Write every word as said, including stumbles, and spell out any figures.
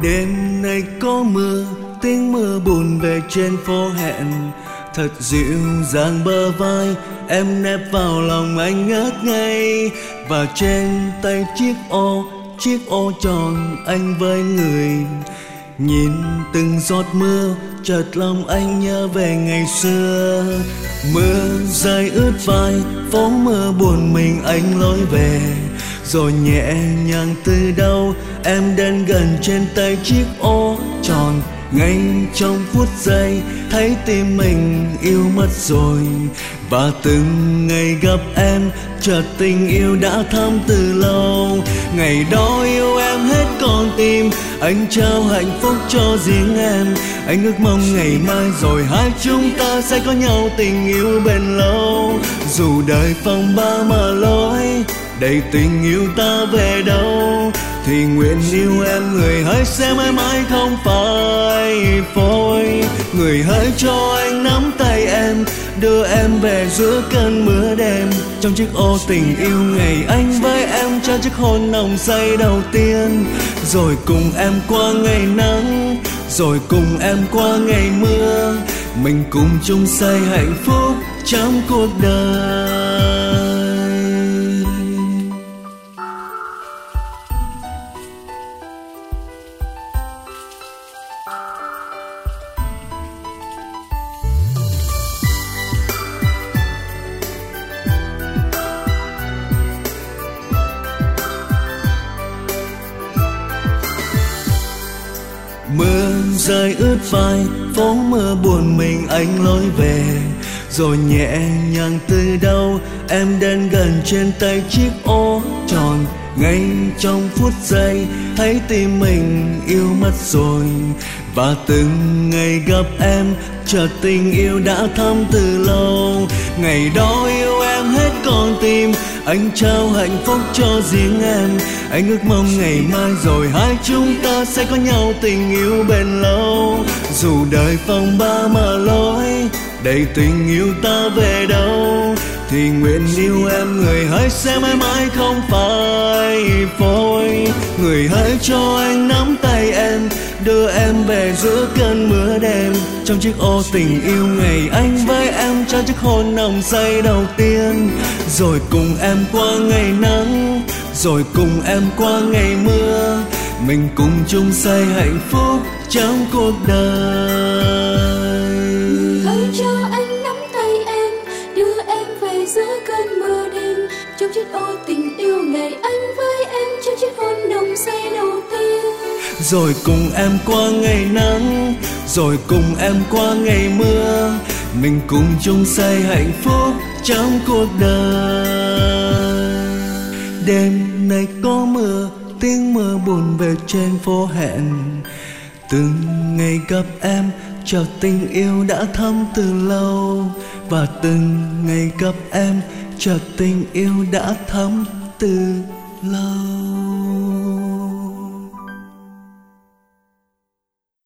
Đêm nay có mưa, tiếng mưa buồn về trên phố hẹn. Thật dịu dàng bờ vai, em nép vào lòng anh ngất ngây. Và trên tay chiếc ô, chiếc ô tròn anh với người. Nhìn từng giọt mưa, chợt lòng anh nhớ về ngày xưa. Mưa rơi ướt vai, phố mưa buồn mình anh lối về. Rồi nhẹ nhàng từ đâu em đến gần trên tay chiếc ô tròn. Ngay trong phút giây thấy tim mình yêu mất rồi. Và từng ngày gặp em chợt tình yêu đã thắm từ lâu. Ngày đó yêu em hết con tim, anh trao hạnh phúc cho riêng em. Anh ước mong ngày mai rồi hai chúng ta sẽ có nhau tình yêu bền lâu. Dù đời phong ba mà lối đầy tình yêu ta về đâu, thì nguyện yêu em người hỡi sẽ mãi mãi không phải phôi. Người hỡi cho anh nắm tay em, đưa em về giữa cơn mưa đêm. Trong chiếc ô tình yêu ngày anh với em trao chiếc hôn nồng say đầu tiên. Rồi cùng em qua ngày nắng, rồi cùng em qua ngày mưa. Mình cùng chung say hạnh phúc trong cuộc đời. Mưa rơi ướt vai, phố mưa buồn mình anh lối về. Rồi nhẹ nhàng từ đâu em đến gần trên tay chiếc ô tròn. Ngay trong phút giây thấy tim mình yêu mất rồi. Và từng ngày gặp em chợt tình yêu đã thắm từ lâu. Ngày đó yêu em hết con tim, anh trao hạnh phúc cho riêng em. Anh ước mong ngày mai rồi hai chúng ta sẽ có nhau tình yêu bền lâu. Dù đời phong ba mà lối đầy tình yêu ta về đâu, thì nguyện yêu em người hỡi sẽ mãi mãi không phải phôi. Người hỡi cho anh nắm tay em, đưa em về giữa cơn mưa đêm. Trong chiếc ô tình yêu ngày anh với em trao chiếc hôn nồng say đầu tiên. Rồi cùng em qua ngày nắng, rồi cùng em qua ngày mưa. Mình cùng chung say hạnh phúc trong cuộc đời. Hãy cho anh nắm tay em, đưa em về giữa cơn mưa đêm. Trong chiếc ô tình yêu ngày anh với em trao chiếc hôn nồng say đầu tiên. Rồi cùng em qua ngày nắng, rồi cùng em qua ngày mưa. Mình cùng chung say hạnh phúc trong cuộc đời. Đêm nay có mưa, tiếng mưa buồn về trên phố hẹn. Từng ngày gặp em chợt tình yêu đã thắm từ lâu. Và từng ngày gặp em chợt tình yêu đã thắm từ lâu.